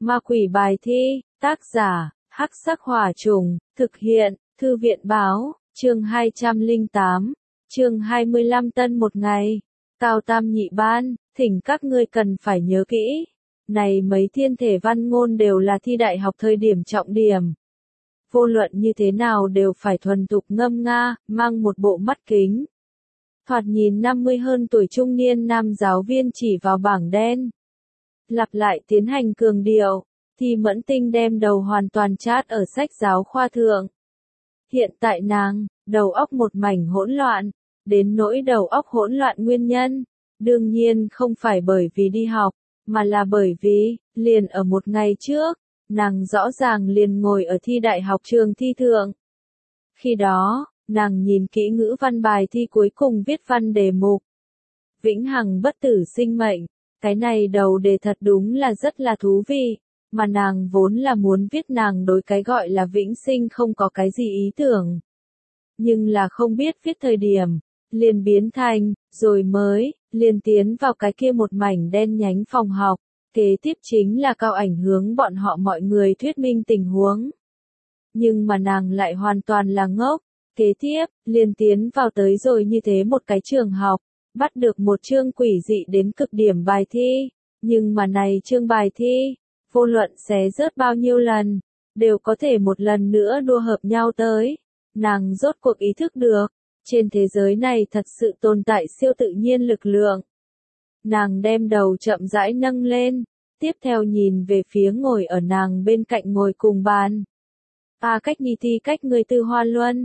Ma quỷ bài thi, tác giả, Hắc Sắc Hỏa Trùng, thực hiện, Thư viện báo, chương 208, chương 25 tân một ngày. Cao tam nhị ban, thỉnh các ngươi cần phải nhớ kỹ. Này mấy thiên thể văn ngôn đều là thi đại học thời điểm trọng điểm. Vô luận như thế nào đều phải thuần thục ngâm nga, mang một bộ mắt kính. Thoạt nhìn 50 hơn tuổi trung niên nam giáo viên chỉ vào bảng đen. Lặp lại tiến hành cường điệu, thì Mẫn Tinh đem đầu hoàn toàn chát ở sách giáo khoa thượng. Hiện tại nàng, đầu óc một mảnh hỗn loạn, đến nỗi đầu óc hỗn loạn nguyên nhân, đương nhiên không phải bởi vì đi học, mà là bởi vì, liền ở một ngày trước, nàng rõ ràng liền ngồi ở thi đại học trường thi thượng. Khi đó, nàng nhìn kỹ ngữ văn bài thi cuối cùng viết văn đề mục. Vĩnh hằng bất tử sinh mệnh, cái này đầu đề thật đúng là rất là thú vị, mà nàng vốn là muốn viết nàng đối cái gọi là vĩnh sinh không có cái gì ý tưởng. Nhưng là không biết viết thời điểm, liền biến thành, rồi mới, liền tiến vào cái kia một mảnh đen nhánh phòng học, kế tiếp chính là Cao Ảnh hướng bọn họ mọi người thuyết minh tình huống. Nhưng mà nàng lại hoàn toàn là ngốc, kế tiếp, liền tiến vào tới rồi như thế một cái trường học, bắt được một chương quỷ dị đến cực điểm bài thi, nhưng mà này chương bài thi, vô luận xé rớt bao nhiêu lần, đều có thể một lần nữa đua hợp nhau tới. Nàng rốt cuộc ý thức được, trên thế giới này thật sự tồn tại siêu tự nhiên lực lượng. Nàng đem đầu chậm rãi nâng lên, tiếp theo nhìn về phía ngồi ở nàng bên cạnh ngồi cùng bàn. A Cách Ni Ti cách người Tư Hoa Luân,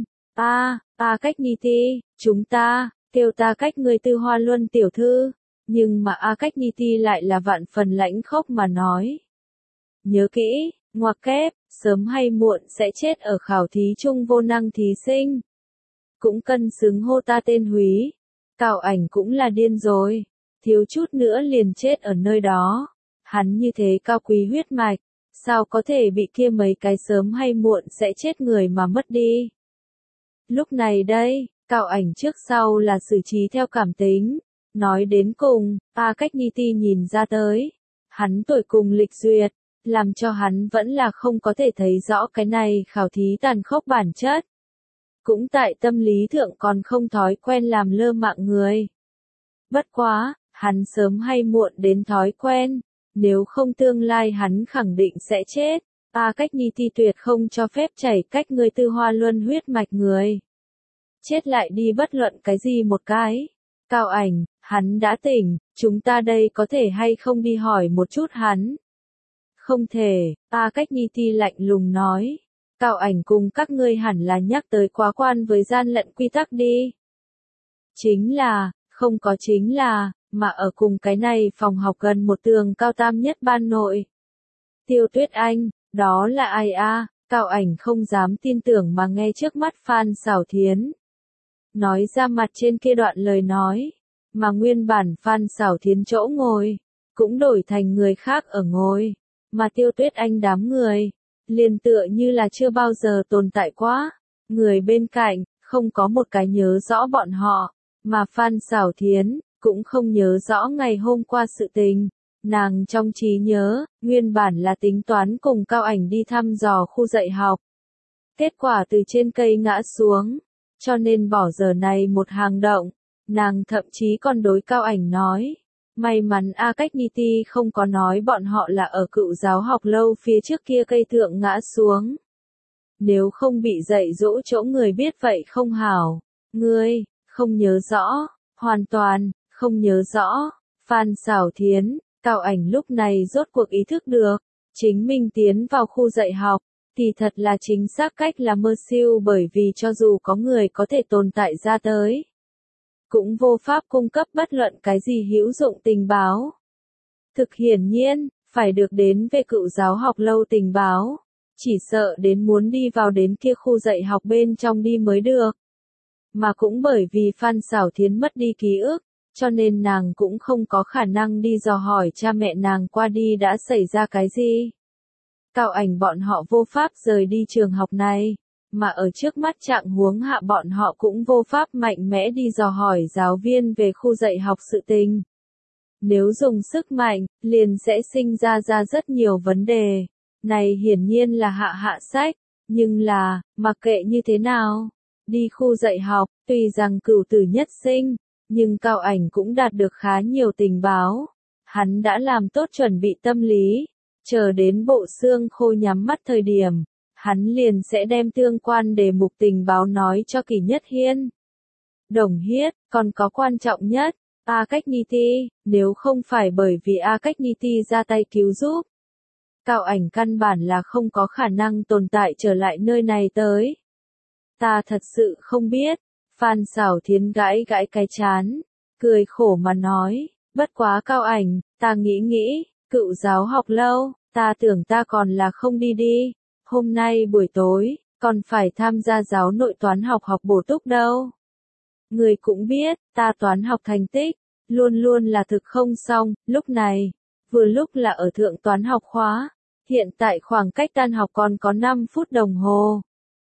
A Cách Ni Ti, chúng ta, kêu ta cách người Tư Hoa Luân tiểu thư, nhưng mà A Cách Ni Ti lại là vạn phần lãnh khốc mà nói. Nhớ kỹ, ngoặc kép, sớm hay muộn sẽ chết ở khảo thí chung vô năng thí sinh. Cũng cân xứng hô ta tên Húy. Cao Ảnh cũng là điên rồi, thiếu chút nữa liền chết ở nơi đó. Hắn như thế cao quý huyết mạch, sao có thể bị kia mấy cái sớm hay muộn sẽ chết người mà mất đi. Lúc này đây, Cao Ảnh trước sau là xử trí theo cảm tính. Nói đến cùng, A Cách Ni Ti nhìn ra tới. Hắn tuổi cùng lịch duyệt, làm cho hắn vẫn là không có thể thấy rõ cái này khảo thí tàn khốc bản chất. Cũng tại tâm lý thượng còn không thói quen làm lơ mạng người. Bất quá, hắn sớm hay muộn đến thói quen, nếu không tương lai hắn khẳng định sẽ chết. A Cách Ni Ti tuyệt không cho phép chảy cách người Tư Hoa Luân huyết mạch người. Chết lại đi bất luận cái gì một cái. Cao Ảnh, hắn đã tỉnh, chúng ta đây có thể hay không đi hỏi một chút hắn. Không thể, A Cách Ni Ti lạnh lùng nói. Cao Ảnh cùng các ngươi hẳn là nhắc tới quá quan với gian lận quy tắc đi. Chính là, không có chính là, mà ở cùng cái này phòng học gần một tường cao tam nhất ban nội. Tiêu Tuyết Anh, đó là ai a? Cao Ảnh không dám tin tưởng mà nghe trước mắt Phan Xảo Thiến. Nói ra mặt trên kia đoạn lời nói, mà nguyên bản Phan Xảo Thiến chỗ ngồi, cũng đổi thành người khác ở ngồi, mà Tiêu Tuyết Anh đám người, liền tựa như là chưa bao giờ tồn tại quá, người bên cạnh, không có một cái nhớ rõ bọn họ, mà Phan Xảo Thiến, cũng không nhớ rõ ngày hôm qua sự tình. Nàng trong trí nhớ, nguyên bản là tính toán cùng Cao Ảnh đi thăm dò khu dạy học. Kết quả từ trên cây ngã xuống, cho nên bỏ giờ này một hàng động, nàng thậm chí còn đối Cao Ảnh nói. May mắn A Cách Ni Ti không có nói bọn họ là ở Cựu Giáo học lâu phía trước kia cây thượng ngã xuống. Nếu không bị dạy dỗ chỗ người biết vậy không hảo. Ngươi, không nhớ rõ, hoàn toàn, không nhớ rõ. Phan Xảo Thiến, Cao Ảnh lúc này rốt cuộc ý thức được, chính mình tiến vào khu dạy học, thì thật là chính xác cách là mơ siêu bởi vì cho dù có người có thể tồn tại ra tới, cũng vô pháp cung cấp bất luận cái gì hữu dụng tình báo. Thực hiển nhiên, phải được đến về Cựu Giáo học lâu tình báo, chỉ sợ đến muốn đi vào đến kia khu dạy học bên trong đi mới được. Mà cũng bởi vì Phan Xảo Thiến mất đi ký ức, cho nên nàng cũng không có khả năng đi dò hỏi cha mẹ nàng qua đi đã xảy ra cái gì. Cao Ảnh bọn họ vô pháp rời đi trường học này, mà ở trước mắt trạng huống hạ bọn họ cũng vô pháp mạnh mẽ đi dò hỏi giáo viên về khu dạy học sự tình. Nếu dùng sức mạnh, liền sẽ sinh ra rất nhiều vấn đề. Này hiển nhiên là hạ sách, nhưng là, mặc kệ như thế nào, đi khu dạy học, tuy rằng cửu tử nhất sinh, nhưng Cao Ảnh cũng đạt được khá nhiều tình báo. Hắn đã làm tốt chuẩn bị tâm lý, chờ đến bộ xương khô nhắm mắt thời điểm, hắn liền sẽ đem tương quan đề mục tình báo nói cho Kỷ Nhất Hiên. Đồng Hiết, còn có quan trọng nhất, A Cách Niti, nếu không phải bởi vì A Cách Niti ra tay cứu giúp, Cao Ảnh căn bản là không có khả năng tồn tại trở lại nơi này tới. Ta thật sự không biết, Phan Xảo Thiến gãi gãi cái chán, cười khổ mà nói, bất quá Cao Ảnh, ta nghĩ, cựu giáo học lâu, ta tưởng ta còn là không đi, hôm nay buổi tối, còn phải tham gia giáo nội toán học bổ túc đâu. Người cũng biết, ta toán học thành tích, luôn luôn là thực không xong, lúc này, vừa lúc là ở thượng toán học khóa, hiện tại khoảng cách tan học còn có 5 phút đồng hồ.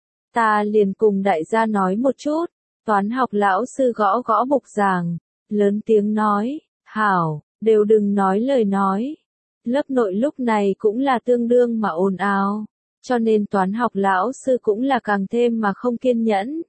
Ta liền cùng đại gia nói một chút, toán học lão sư gõ gõ bục giảng, lớn tiếng nói, hảo, đều đừng nói lời nói. Lớp nội lúc này cũng là tương đương mà ồn ào, cho nên toán học lão sư cũng là càng thêm mà không kiên nhẫn.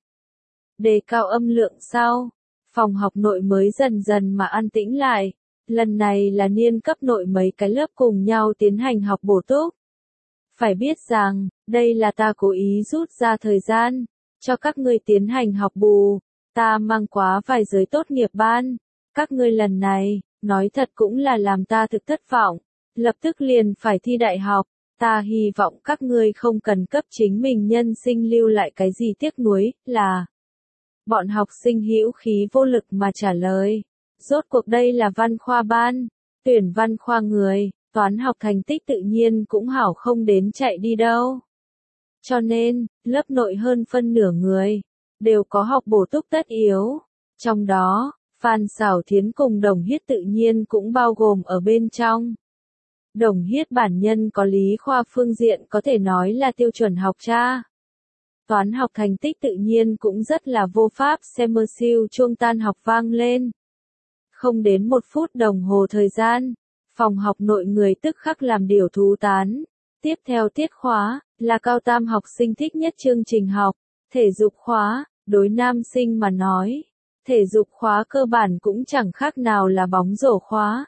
Đề cao âm lượng sau, phòng học nội mới dần dần mà an tĩnh lại, lần này là niên cấp nội mấy cái lớp cùng nhau tiến hành học bổ túc. Phải biết rằng, đây là ta cố ý rút ra thời gian, cho các ngươi tiến hành học bù, ta mang quá vài giới tốt nghiệp ban, các ngươi lần này, nói thật cũng là làm ta thực thất vọng, lập tức liền phải thi đại học, ta hy vọng các ngươi không cần cấp chính mình nhân sinh lưu lại cái gì tiếc nuối, là bọn học sinh hữu khí vô lực mà trả lời, rốt cuộc đây là văn khoa ban, tuyển văn khoa người, toán học thành tích tự nhiên cũng hảo không đến chạy đi đâu. Cho nên, lớp nội hơn phân nửa người, đều có học bổ túc tất yếu. Trong đó, Phan Xảo Thiến cùng Đồng Hiết tự nhiên cũng bao gồm ở bên trong. Đồng Hiết bản nhân có lý khoa phương diện có thể nói là tiêu chuẩn học cha. Toán học thành tích tự nhiên cũng rất là vô pháp, xem mơ siêu chuông tan học vang lên. Không đến 1 phút đồng hồ thời gian, phòng học nội người tức khắc làm điều thú tán. Tiếp theo tiết khóa, là cao tam học sinh thích nhất chương trình học, thể dục khóa, đối nam sinh mà nói. Thể dục khóa cơ bản cũng chẳng khác nào là bóng rổ khóa.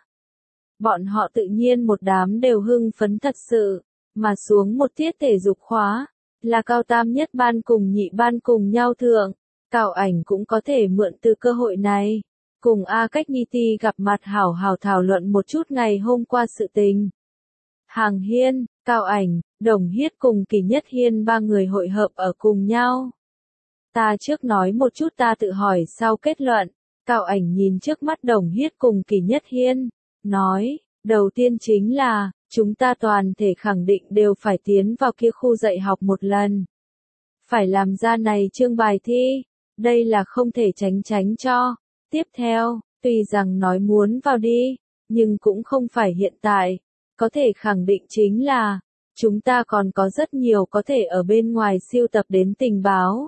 Bọn họ tự nhiên một đám đều hưng phấn thật sự, mà xuống một tiết thể dục khóa, là cao tam nhất ban cùng nhị ban cùng nhau thượng. Cao Ảnh cũng có thể mượn từ cơ hội này, cùng A Cách Niti gặp mặt hảo hảo thảo luận một chút ngày hôm qua sự tình. Hàng Hiên, Cao Ảnh, Đồng Hiết cùng Kỷ Nhất Hiên ba người hội hợp ở cùng nhau. Ta trước nói một chút ta tự hỏi sau kết luận. Cao Ảnh nhìn trước mắt Đồng Hiết cùng Kỷ Nhất Hiên, nói, đầu tiên chính là, chúng ta toàn thể khẳng định đều phải tiến vào kia khu dạy học một lần. Phải làm ra này chương bài thi, đây là không thể tránh cho. Tiếp theo, tuy rằng nói muốn vào đi, nhưng cũng không phải hiện tại. Có thể khẳng định chính là, chúng ta còn có rất nhiều có thể ở bên ngoài siêu tập đến tình báo.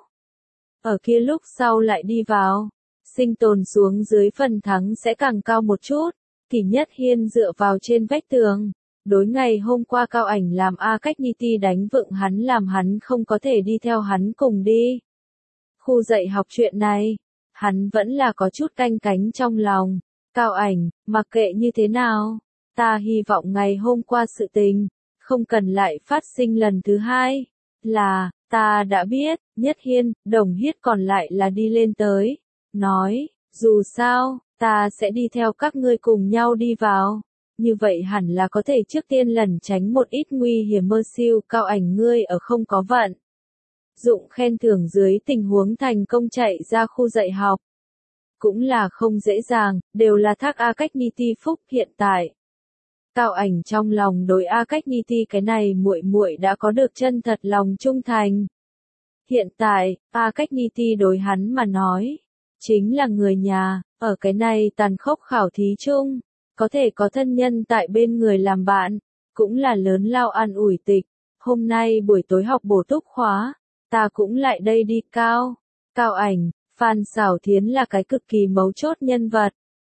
Ở kia lúc sau lại đi vào, sinh tồn xuống dưới phần thắng sẽ càng cao một chút. Kỷ Nhất Hiên dựa vào trên vách tường, đối ngày hôm qua Cao Ảnh làm A Cách Niti đánh vựng hắn làm hắn không có thể đi theo hắn cùng đi. Khu dạy học chuyện này, hắn vẫn là có chút canh cánh trong lòng. Cao Ảnh, mặc kệ như thế nào, ta hy vọng ngày hôm qua sự tình, không cần lại phát sinh lần thứ hai. Là, ta đã biết, Nhất Hiên, Đồng Hiết còn lại là đi lên tới. Nói, dù sao, ta sẽ đi theo các ngươi cùng nhau đi vào. Như vậy hẳn là có thể trước tiên lẩn tránh một ít nguy hiểm mơ siêu. Cao Ảnh ngươi ở không có vận dụng khen thưởng dưới tình huống thành công chạy ra khu dạy học. Cũng là không dễ dàng, đều là thác A Cách Niti phúc hiện tại. Cao Ảnh trong lòng đối A Cách Niti cái này muội muội đã có được chân thật lòng trung thành. Hiện tại, A Cách Niti đối hắn mà nói, chính là người nhà, ở cái này tàn khốc khảo thí chung, có thể có thân nhân tại bên người làm bạn, cũng là lớn lao an ủi tịch. Hôm nay buổi tối học bổ túc khóa, ta cũng lại đây đi Cao Ảnh, Phan Xảo Thiến là cái cực kỳ mấu chốt nhân vật,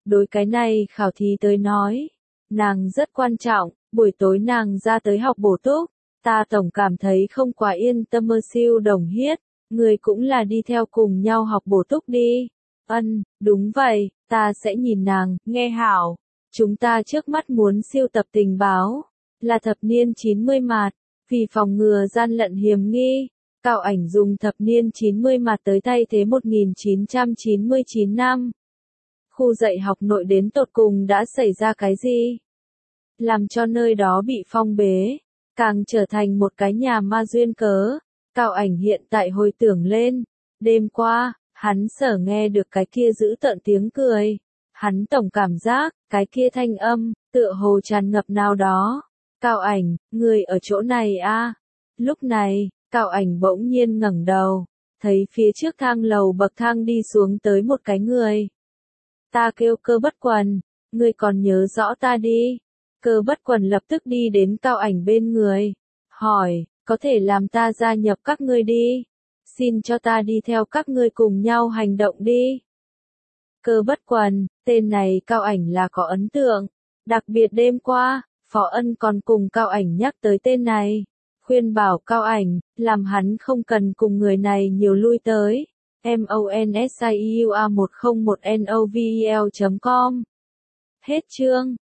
Đối cái này khảo thí tới nói, nàng rất quan trọng, buổi tối nàng ra tới học bổ túc, ta tổng cảm thấy không quá yên tâm. Siêu Đồng Hiết, người cũng là đi theo cùng nhau học bổ túc đi. Đúng vậy, ta sẽ nhìn nàng, nghe hảo. Chúng ta trước mắt muốn siêu tập tình báo, là thập niên 90 mạt, vì phòng ngừa gian lận hiểm nghi. Cao Ảnh dùng thập niên 90 mạt tới thay thế 1999 năm. Khu dạy học nội đến tột cùng đã xảy ra cái gì? Làm cho nơi đó bị phong bế, càng trở thành một cái nhà ma duyên cớ. Cao Ảnh hiện tại hồi tưởng lên, đêm qua, hắn sở nghe được cái kia dữ tợn tiếng cười. Hắn tổng cảm giác, cái kia thanh âm, tựa hồ tràn ngập nào đó. Cao Ảnh, người ở chỗ này a? Lúc này, Cao Ảnh bỗng nhiên ngẩng đầu, thấy phía trước thang lầu bậc thang đi xuống tới một cái người. Ta kêu Cơ Bất Quần, ngươi còn nhớ rõ ta đi. Cơ Bất Quần lập tức đi đến Cao Ảnh bên người, hỏi, có thể làm ta gia nhập các ngươi đi? Xin cho ta đi theo các ngươi cùng nhau hành động đi. Cơ Bất Quần, tên này Cao Ảnh là có ấn tượng, đặc biệt đêm qua, Phó Ân còn cùng Cao Ảnh nhắc tới tên này, khuyên bảo Cao Ảnh, làm hắn không cần cùng người này nhiều lui tới. MONSIEUA101NOVEL.com. Hết chương.